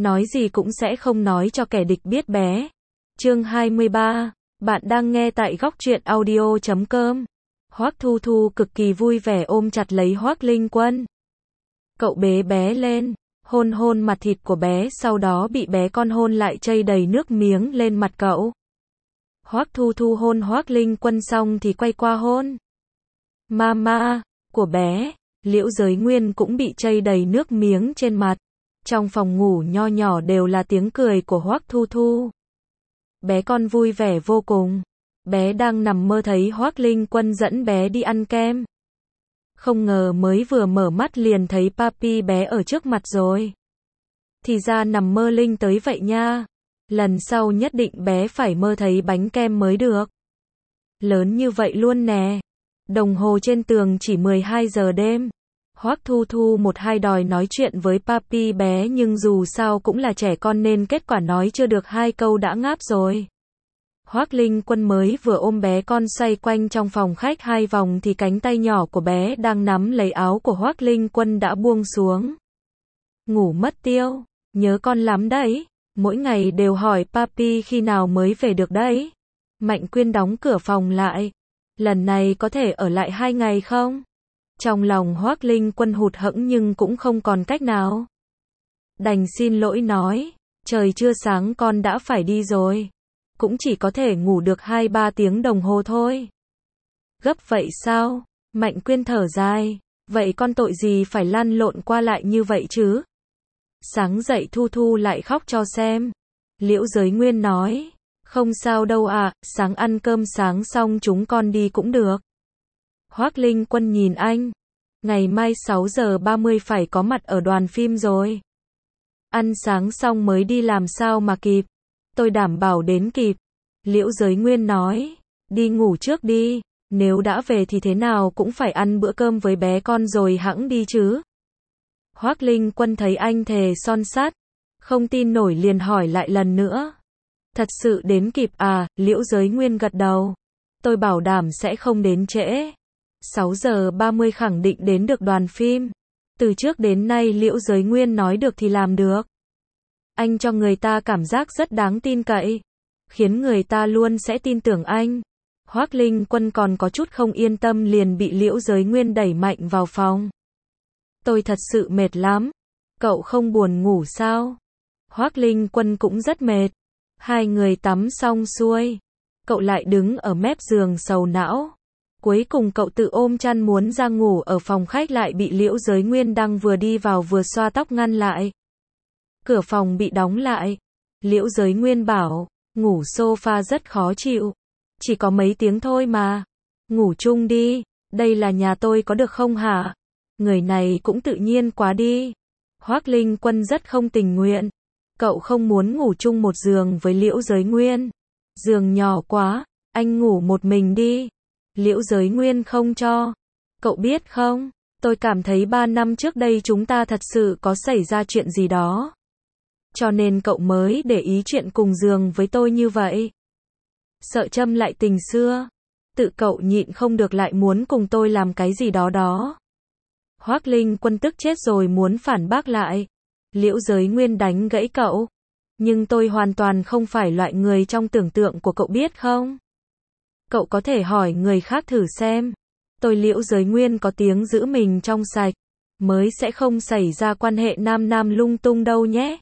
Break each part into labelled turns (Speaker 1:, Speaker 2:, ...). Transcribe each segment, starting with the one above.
Speaker 1: nói gì cũng sẽ không nói cho kẻ địch biết bé. Chương 23, bạn đang nghe tại góc truyện audio.com. Hoắc Thu Thu cực kỳ vui vẻ ôm chặt lấy Hoắc Linh Quân. Cậu bế bé lên, hôn hôn mặt thịt của bé, sau đó bị bé con hôn lại chây đầy nước miếng lên mặt cậu. Hoắc Thu Thu hôn Hoắc Linh Quân xong thì quay qua hôn mama của bé. Liễu Giới Nguyên cũng bị chây đầy nước miếng trên mặt. Trong phòng ngủ nho nhỏ đều là tiếng cười của Hoắc Thu Thu. Bé con vui vẻ vô cùng. Bé đang nằm mơ thấy Hoắc Linh Quân dẫn bé đi ăn kem. Không ngờ mới vừa mở mắt liền thấy papi bé ở trước mặt rồi. Thì ra nằm mơ linh tới vậy nha. Lần sau nhất định bé phải mơ thấy bánh kem mới được. Lớn như vậy luôn nè. Đồng hồ trên tường chỉ 12 giờ đêm. Hoắc Thu Thu một hai đòi nói chuyện với papi bé, nhưng dù sao cũng là trẻ con nên kết quả nói chưa được hai câu đã ngáp rồi. Hoắc Linh Quân mới vừa ôm bé con xoay quanh trong phòng khách 2 vòng thì cánh tay nhỏ của bé đang nắm lấy áo của Hoắc Linh Quân đã buông xuống. Ngủ mất tiêu, nhớ con lắm đấy, mỗi ngày đều hỏi papi khi nào mới về được đấy. Mạnh Quyên đóng cửa phòng lại. Lần này có thể ở lại 2 ngày không? Trong lòng Hoắc Linh Quân hụt hẫng nhưng cũng không còn cách nào. Đành xin lỗi nói, trời chưa sáng con đã phải đi rồi. Cũng chỉ có thể ngủ được 2-3 tiếng đồng hồ thôi. Gấp vậy sao? Mạnh Quyên thở dài, vậy con tội gì phải lăn lộn qua lại như vậy chứ? Sáng dậy Thu Thu lại khóc cho xem. Liễu Giới Nguyên nói, không sao đâu ạ, sáng ăn cơm sáng xong chúng con đi cũng được. Hoắc Linh Quân nhìn anh, ngày mai 6 giờ 30 phải có mặt ở đoàn phim rồi. Ăn sáng xong mới đi làm sao mà kịp, tôi đảm bảo đến kịp. Liễu Giới Nguyên nói, đi ngủ trước đi, nếu đã về thì thế nào cũng phải ăn bữa cơm với bé con rồi hẵng đi chứ. Hoắc Linh Quân thấy anh thề son sắt, không tin nổi liền hỏi lại lần nữa. Thật sự đến kịp à? Liễu Giới Nguyên gật đầu. Tôi bảo đảm sẽ không đến trễ. 6 giờ 30 khẳng định đến được đoàn phim. Từ trước đến nay Liễu Giới Nguyên nói được thì làm được. Anh cho người ta cảm giác rất đáng tin cậy, khiến người ta luôn sẽ tin tưởng anh. Hoắc Linh Quân còn có chút không yên tâm liền bị Liễu Giới Nguyên đẩy mạnh vào phòng. Tôi thật sự mệt lắm. Cậu không buồn ngủ sao? Hoắc Linh Quân cũng rất mệt. Hai người tắm xong xuôi, cậu lại đứng ở mép giường sầu não. Cuối cùng cậu tự ôm chăn muốn ra ngủ ở phòng khách lại bị Liễu Giới Nguyên đang vừa đi vào vừa xoa tóc ngăn lại. Cửa phòng bị đóng lại. Liễu Giới Nguyên bảo, ngủ sofa rất khó chịu. Chỉ có mấy tiếng thôi mà. Ngủ chung đi, đây là nhà tôi có được không hả? Người này cũng tự nhiên quá đi. Hoắc Linh Quân rất không tình nguyện. Cậu không muốn ngủ chung một giường với Liễu Giới Nguyên. Giường nhỏ quá, anh ngủ một mình đi. Liễu Giới Nguyên không cho. Cậu biết không, tôi cảm thấy 3 năm trước đây chúng ta thật sự có xảy ra chuyện gì đó. Cho nên cậu mới để ý chuyện cùng giường với tôi như vậy. Sợ châm lại tình xưa. Tự cậu nhịn không được lại muốn cùng tôi làm cái gì đó đó. Hoắc Linh Quân tức chết rồi muốn phản bác lại. Liễu Giới Nguyên đánh gãy cậu. Nhưng tôi hoàn toàn không phải loại người trong tưởng tượng của cậu biết không? Cậu có thể hỏi người khác thử xem. Tôi Liễu Giới Nguyên có tiếng giữ mình trong sạch. Mới sẽ không xảy ra quan hệ nam nam lung tung đâu nhé.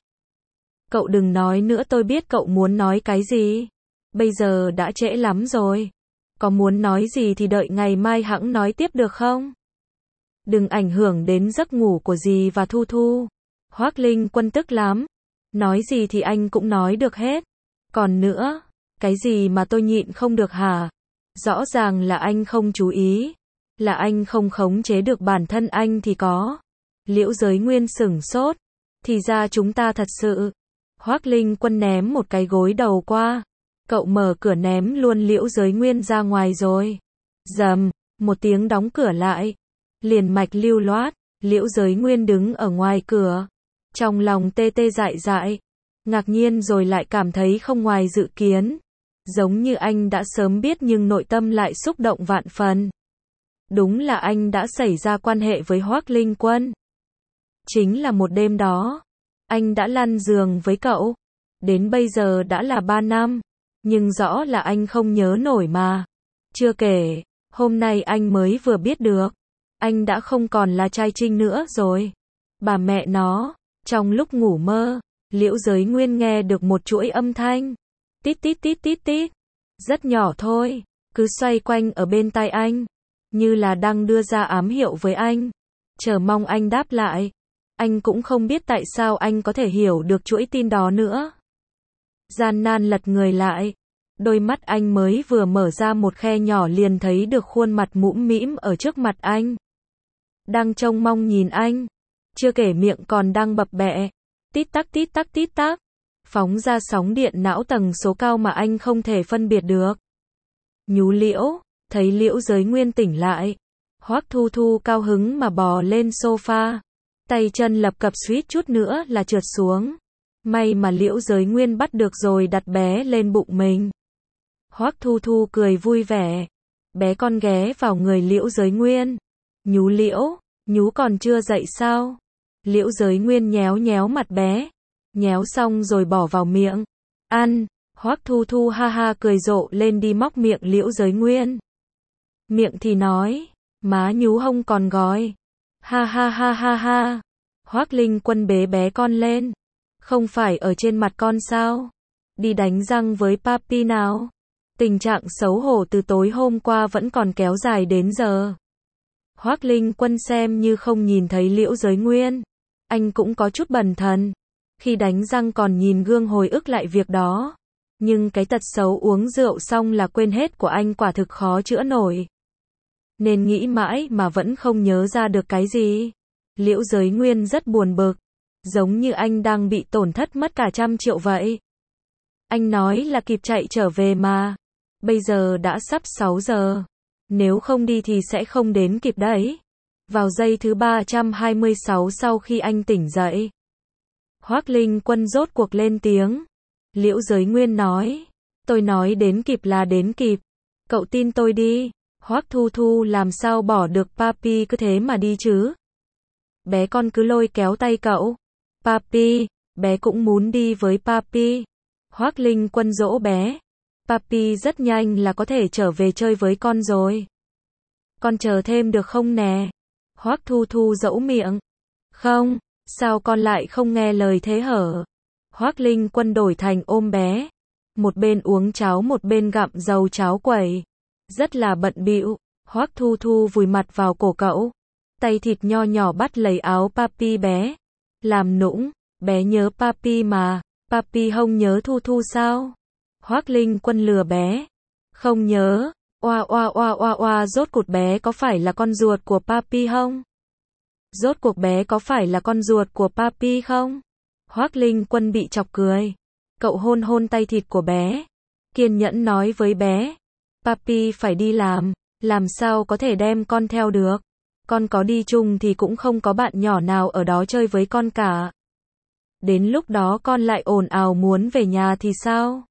Speaker 1: Cậu đừng nói nữa, tôi biết cậu muốn nói cái gì. Bây giờ đã trễ lắm rồi. Có muốn nói gì thì đợi ngày mai hẵng nói tiếp được không? Đừng ảnh hưởng đến giấc ngủ của dì và Thu Thu. Hoắc Linh Quân tức lắm. Nói gì thì anh cũng nói được hết. Còn nữa, cái gì mà tôi nhịn không được hả? Rõ ràng là anh không chú ý. Là anh không khống chế được bản thân anh thì có. Liễu Giới Nguyên sửng sốt. Thì ra chúng ta thật sự. Hoắc Linh Quân ném một cái gối đầu qua. Cậu mở cửa ném luôn Liễu Giới Nguyên ra ngoài rồi. Rầm, một tiếng đóng cửa lại. Liền mạch lưu loát, Liễu Giới Nguyên đứng ở ngoài cửa. Trong lòng tê tê dại dại. Ngạc nhiên rồi lại cảm thấy không ngoài dự kiến. Giống như anh đã sớm biết nhưng nội tâm lại xúc động vạn phần. Đúng là anh đã xảy ra quan hệ với Hoắc Linh Quân. Chính là một đêm đó. Anh đã lăn giường với cậu. Đến bây giờ đã là 3 năm. Nhưng rõ là anh không nhớ nổi mà. Chưa kể, hôm nay anh mới vừa biết được. Anh đã không còn là trai Trinh nữa rồi. Bà mẹ nó, trong lúc ngủ mơ, Liễu Giới Nguyên nghe được một chuỗi âm thanh. Tít tít tít tít tít. Rất nhỏ thôi, cứ xoay quanh ở bên tai anh. Như là đang đưa ra ám hiệu với anh. Chờ mong anh đáp lại. Anh cũng không biết tại sao anh có thể hiểu được chuỗi tin đó nữa. Gian nan lật người lại. Đôi mắt anh mới vừa mở ra một khe nhỏ liền thấy được khuôn mặt mũm mĩm ở trước mặt anh. Đang trông mong nhìn anh. Chưa kể miệng còn đang bập bẹ. Tít tắc tít tắc tít tắc. Phóng ra sóng điện não tầng số cao mà anh không thể phân biệt được. Nhú Liễu, thấy Liễu Giới Nguyên tỉnh lại. Hoắc Thu Thu cao hứng mà bò lên sofa. Tay chân lập cập suýt chút nữa là trượt xuống. May mà Liễu Giới Nguyên bắt được rồi đặt bé lên bụng mình. Hoắc Thu Thu cười vui vẻ. Bé con ghé vào người Liễu Giới Nguyên. Nhú Liễu, nhú còn chưa dậy sao? Liễu Giới Nguyên nhéo nhéo mặt bé. Nhéo xong rồi bỏ vào miệng. Ăn. Hoắc Thu Thu ha ha cười rộ lên đi móc miệng Liễu Giới Nguyên. Miệng thì nói. Má nhú hông còn gói. Ha ha ha ha ha. Hoắc Linh Quân bế bé con lên. Không phải ở trên mặt con sao? Đi đánh răng với papi nào. Tình trạng xấu hổ từ tối hôm qua vẫn còn kéo dài đến giờ. Hoắc Linh Quân xem như không nhìn thấy Liễu Giới Nguyên. Anh cũng có chút bần thần. Khi đánh răng còn nhìn gương hồi ức lại việc đó. Nhưng cái tật xấu uống rượu xong là quên hết của anh quả thực khó chữa nổi. Nên nghĩ mãi mà vẫn không nhớ ra được cái gì. Liễu Giới Nguyên rất buồn bực. Giống như anh đang bị tổn thất mất cả 100 triệu vậy. Anh nói là kịp chạy trở về mà. Bây giờ đã sắp 6 giờ. Nếu không đi thì sẽ không đến kịp đấy. Vào giây thứ 326 sau khi anh tỉnh dậy. Hoắc Linh Quân rốt cuộc lên tiếng. Liễu Giới Nguyên nói. Tôi nói đến kịp là đến kịp. Cậu tin tôi đi. Hoắc Thu Thu làm sao bỏ được papi cứ thế mà đi chứ. Bé con cứ lôi kéo tay cậu. Papi, bé cũng muốn đi với papi. Hoắc Linh Quân dỗ bé. Papi rất nhanh là có thể trở về chơi với con rồi. Con chờ thêm được không nè? Hoắc Thu Thu dẫu miệng. Không, sao con lại không nghe lời thế hở? Hoắc Linh Quân đổi thành ôm bé. Một bên uống cháo một bên gặm dầu cháo quẩy. Rất là bận bịu. Hoắc Thu Thu vùi mặt vào cổ cậu. Tay thịt nho nhỏ bắt lấy áo papi bé. Làm nũng, bé nhớ papi mà. Papi không nhớ Thu Thu sao? Hoắc Linh Quân lừa bé. Không nhớ. Oa oa oa oa oa, rốt cuộc bé có phải là con ruột của papi không? Rốt cuộc bé có phải là con ruột của papi không? Hoắc Linh Quân bị chọc cười. Cậu hôn hôn tay thịt của bé. Kiên nhẫn nói với bé. Papi phải đi làm sao có thể đem con theo được. Con có đi chung thì cũng không có bạn nhỏ nào ở đó chơi với con cả. Đến lúc đó con lại ồn ào muốn về nhà thì sao?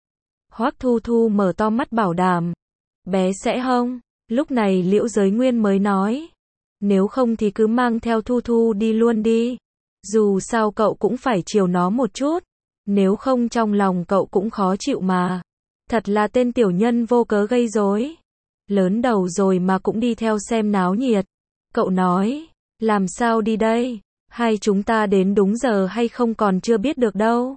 Speaker 1: Hoắc Thu Thu mở to mắt bảo đảm. Bé sẽ không. Lúc này Liễu Giới Nguyên mới nói. Nếu không thì cứ mang theo Thu Thu đi luôn đi. Dù sao cậu cũng phải chiều nó một chút. Nếu không trong lòng cậu cũng khó chịu mà. Thật là tên tiểu nhân vô cớ gây rối. Lớn đầu rồi mà cũng đi theo xem náo nhiệt. Cậu nói. Làm sao đi đây? Hai chúng ta đến đúng giờ hay không còn chưa biết được đâu.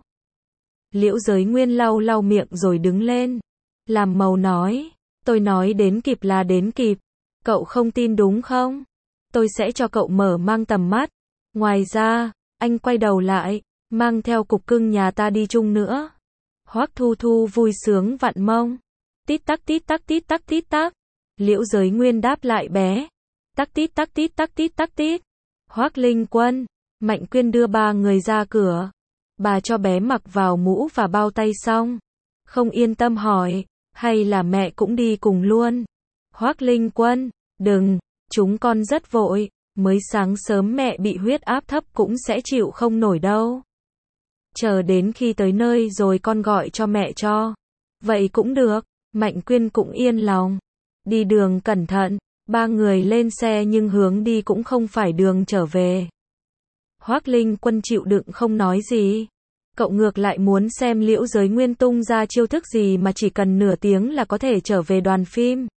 Speaker 1: Liễu Giới Nguyên lau lau miệng rồi đứng lên. Làm màu nói. Tôi nói đến kịp là đến kịp. Cậu không tin đúng không? Tôi sẽ cho cậu mở mang tầm mắt. Ngoài ra, anh quay đầu lại, mang theo cục cưng nhà ta đi chung nữa. Hoắc Thu Thu vui sướng vặn mông. Tít tắc tít tắc tít tắc tít tắc. Liễu Giới Nguyên đáp lại bé. Tắc tít tắc tít tắc tít tắc tít. Hoắc Linh Quân, Mạnh Quyên đưa ba người ra cửa. Bà cho bé mặc vào mũ và bao tay xong. Không yên tâm hỏi, hay là mẹ cũng đi cùng luôn? Hoắc Linh Quân, đừng, chúng con rất vội, mới sáng sớm mẹ bị huyết áp thấp cũng sẽ chịu không nổi đâu. Chờ đến khi tới nơi rồi con gọi cho mẹ cho. Vậy cũng được, Mạnh Quyên cũng yên lòng. Đi đường cẩn thận, ba người lên xe nhưng hướng đi cũng không phải đường trở về. Hoác Linh Quân chịu đựng không nói gì. Cậu ngược lại muốn xem Liễu Giới Nguyên tung ra chiêu thức gì mà chỉ cần nửa tiếng là có thể trở về đoàn phim.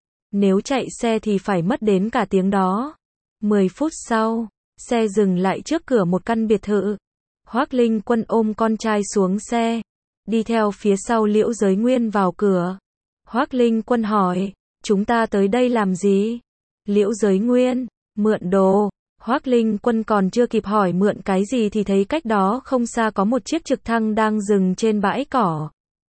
Speaker 1: Nếu chạy xe thì phải mất đến cả tiếng đó. 10 phút sau, xe dừng lại trước cửa một căn biệt thự. Hoác Linh Quân ôm con trai xuống xe, đi theo phía sau Liễu Giới Nguyên vào cửa. Hoác Linh Quân hỏi, chúng ta tới đây làm gì? Liễu Giới Nguyên, mượn đồ. Hoác Linh Quân còn chưa kịp hỏi mượn cái gì thì thấy cách đó không xa có một chiếc trực thăng đang dừng trên bãi cỏ.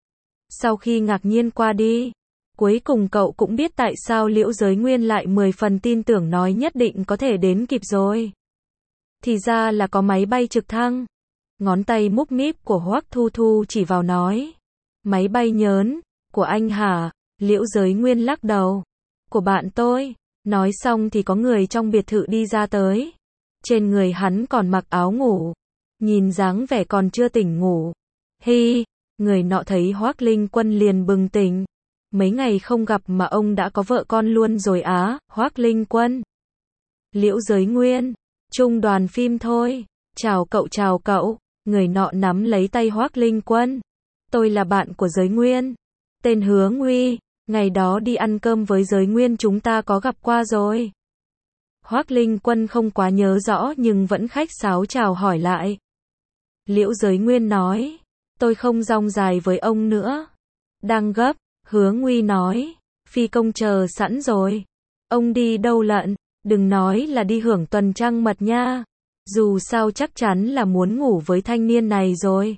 Speaker 1: Sau khi ngạc nhiên qua đi, cuối cùng cậu cũng biết tại sao Liễu Giới Nguyên lại 10 phần tin tưởng nói nhất định có thể đến kịp rồi. Thì ra là có máy bay trực thăng. Ngón tay múc míp của Hoắc Thu Thu chỉ vào nói. Máy bay nhớn, của anh hả? Liễu Giới Nguyên lắc đầu. Của bạn tôi. Nói xong thì có người trong biệt thự đi ra tới. Trên người hắn còn mặc áo ngủ. Nhìn dáng vẻ còn chưa tỉnh ngủ. Hi, người nọ thấy Hoác Linh Quân liền bừng tỉnh. Mấy ngày không gặp mà ông đã có vợ con luôn rồi á, Hoác Linh Quân. Liễu Giới Nguyên, chung đoàn phim thôi. Chào cậu. Người nọ nắm lấy tay Hoác Linh Quân. Tôi là bạn của Giới Nguyên. Tên Hứa Nguy. Ngày đó đi ăn cơm với Giới Nguyên chúng ta có gặp qua rồi. Hoác Linh Quân không quá nhớ rõ nhưng vẫn khách sáo chào hỏi lại. Liễu Giới Nguyên nói, tôi không dong dài với ông nữa. Đang gấp, Hứa Nguy nói, phi công chờ sẵn rồi. Ông đi đâu lận, đừng nói là đi hưởng tuần trăng mật nha. Dù sao chắc chắn là muốn ngủ với thanh niên này rồi.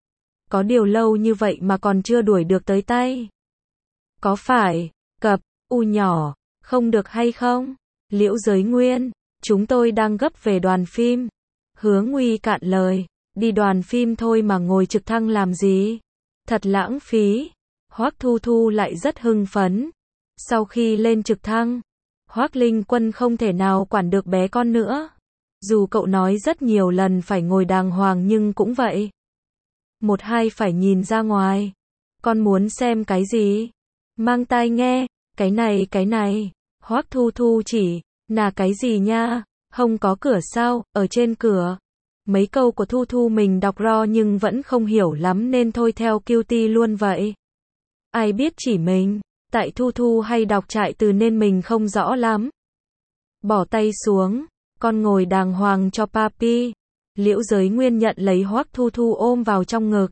Speaker 1: Có điều lâu như vậy mà còn chưa đuổi được tới tay. Có phải, cập, u nhỏ, không được hay không? Liễu Giới Nguyên, chúng tôi đang gấp về đoàn phim. Hứa Nguy cạn lời, đi đoàn phim thôi mà ngồi trực thăng làm gì? Thật lãng phí. Hoắc Thu Thu lại rất hưng phấn. Sau khi lên trực thăng, Hoác Linh Quân không thể nào quản được bé con nữa. Dù cậu nói rất nhiều lần phải ngồi đàng hoàng nhưng cũng vậy. Một hai phải nhìn ra ngoài. Con muốn xem cái gì? Mang tai nghe, cái này. Hoắc Thu Thu chỉ, là cái gì nha? Không có cửa sao, ở trên cửa. Mấy câu của Thu Thu mình đọc ro nhưng vẫn không hiểu lắm nên thôi theo Cutie luôn vậy. Ai biết chỉ mình, tại Thu Thu hay đọc trại từ nên mình không rõ lắm. Bỏ tay xuống, con ngồi đàng hoàng cho papi. Liễu Giới Nguyên nhận lấy Hoắc Thu Thu ôm vào trong ngực.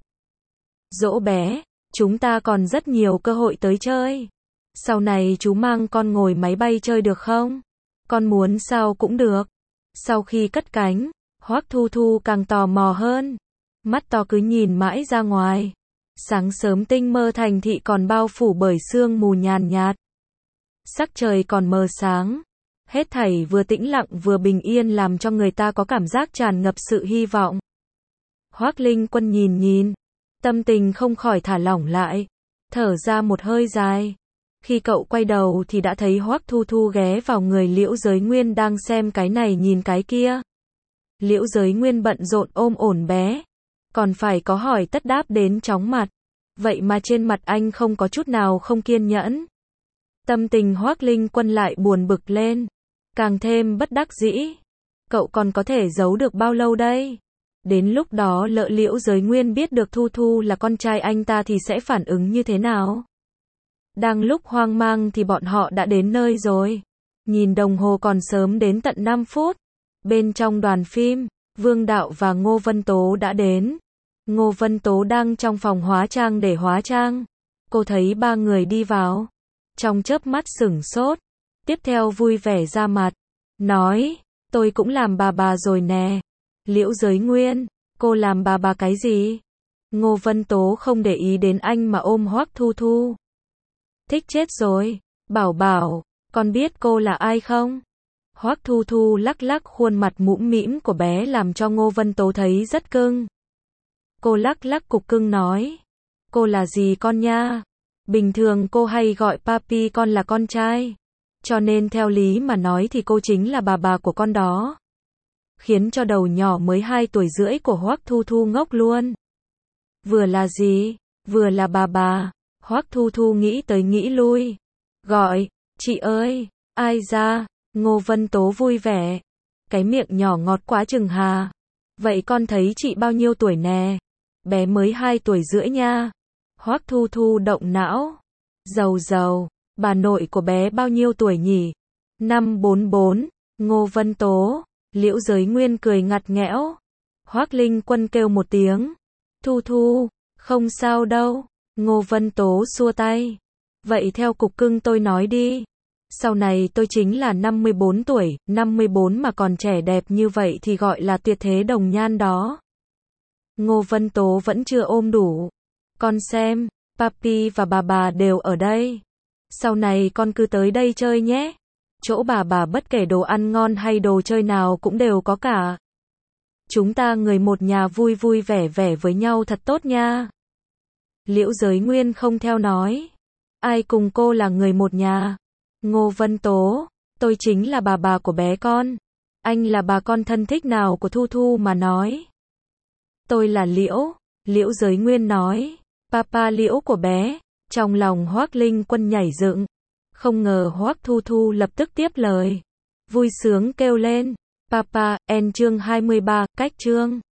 Speaker 1: Dỗ bé, chúng ta còn rất nhiều cơ hội tới chơi. Sau này chú mang con ngồi máy bay chơi được không? Con muốn sao cũng được. Sau khi cất cánh, Hoắc Thu Thu càng tò mò hơn. Mắt to cứ nhìn mãi ra ngoài. Sáng sớm tinh mơ thành thị còn bao phủ bởi sương mù nhàn nhạt. Sắc trời còn mờ sáng. Hết thảy vừa tĩnh lặng vừa bình yên làm cho người ta có cảm giác tràn ngập sự hy vọng. Hoác Linh Quân nhìn, tâm tình không khỏi thả lỏng lại, thở ra một hơi dài. Khi cậu quay đầu thì đã thấy Hoắc Thu Thu ghé vào người Liễu Giới Nguyên đang xem cái này nhìn cái kia. Liễu Giới Nguyên bận rộn ôm ổn bé, còn phải có hỏi tất đáp đến chóng mặt. Vậy mà trên mặt anh không có chút nào không kiên nhẫn. Tâm tình Hoác Linh Quân lại buồn bực lên, càng thêm bất đắc dĩ. Cậu còn có thể giấu được bao lâu đây? Đến lúc đó lỡ Liễu Giới Nguyên biết được Thu Thu là con trai anh ta thì sẽ phản ứng như thế nào? Đang lúc hoang mang thì bọn họ đã đến nơi rồi. Nhìn đồng hồ còn sớm đến tận 5 phút. Bên trong đoàn phim, Vương Đạo và Ngô Vân Tố đã đến. Ngô Vân Tố đang trong phòng hóa trang để hóa trang. Cô thấy ba người đi vào. Trong chớp mắt sửng sốt. Tiếp theo vui vẻ ra mặt. Nói, tôi cũng làm bà rồi nè. Liễu Giới Nguyên, cô làm bà cái gì? Ngô Vân Tố không để ý đến anh mà ôm Hoắc Thu Thu. Thích chết rồi. Bảo, con biết cô là ai không? Hoắc Thu Thu lắc khuôn mặt mũm mĩm của bé làm cho Ngô Vân Tố thấy rất cưng. Cô lắc cục cưng nói. Cô là gì con nha? Bình thường cô hay gọi papi con là con trai. Cho nên theo lý mà nói thì cô chính là bà của con đó. Khiến cho đầu nhỏ mới 2 tuổi rưỡi của Hoắc Thu Thu ngốc luôn. Vừa là gì? Vừa là bà. Hoắc Thu Thu nghĩ tới nghĩ lui. Gọi, chị ơi, ai ra? Ngô Vân Tố vui vẻ. Cái miệng nhỏ ngọt quá chừng hà. Vậy con thấy chị bao nhiêu tuổi nè? Bé mới 2 tuổi rưỡi nha. Hoắc Thu Thu động não. Dầu, bà nội của bé bao nhiêu tuổi nhỉ? 544, Ngô Vân Tố. Liễu Giới Nguyên cười ngặt nghẽo. Hoắc Linh Quân kêu một tiếng. Thu Thu, không sao đâu. Ngô Vân Tố xua tay. Vậy theo cục cưng tôi nói đi. Sau này tôi chính là 54 tuổi, 54 mà còn trẻ đẹp như vậy thì gọi là tuyệt thế đồng nhan đó. Ngô Vân Tố vẫn chưa ôm đủ. Con xem, papi và bà đều ở đây. Sau này con cứ tới đây chơi nhé. Chỗ bà bất kể đồ ăn ngon hay đồ chơi nào cũng đều có cả. Chúng ta người một nhà vui vui vẻ vẻ với nhau thật tốt nha. Liễu Giới Nguyên không theo nói. Ai cùng cô là người một nhà? Ngô Vân Tố, tôi chính là bà của bé con. Anh là bà con thân thích nào của Thu Thu mà nói. Tôi là Liễu Giới Nguyên nói. Papa Liễu của bé. Trong lòng Hoắc Linh Quân nhảy dựng. Không ngờ Hoắc Thu Thu lập tức tiếp lời. Vui sướng kêu lên. Papa, chương 23, cách chương.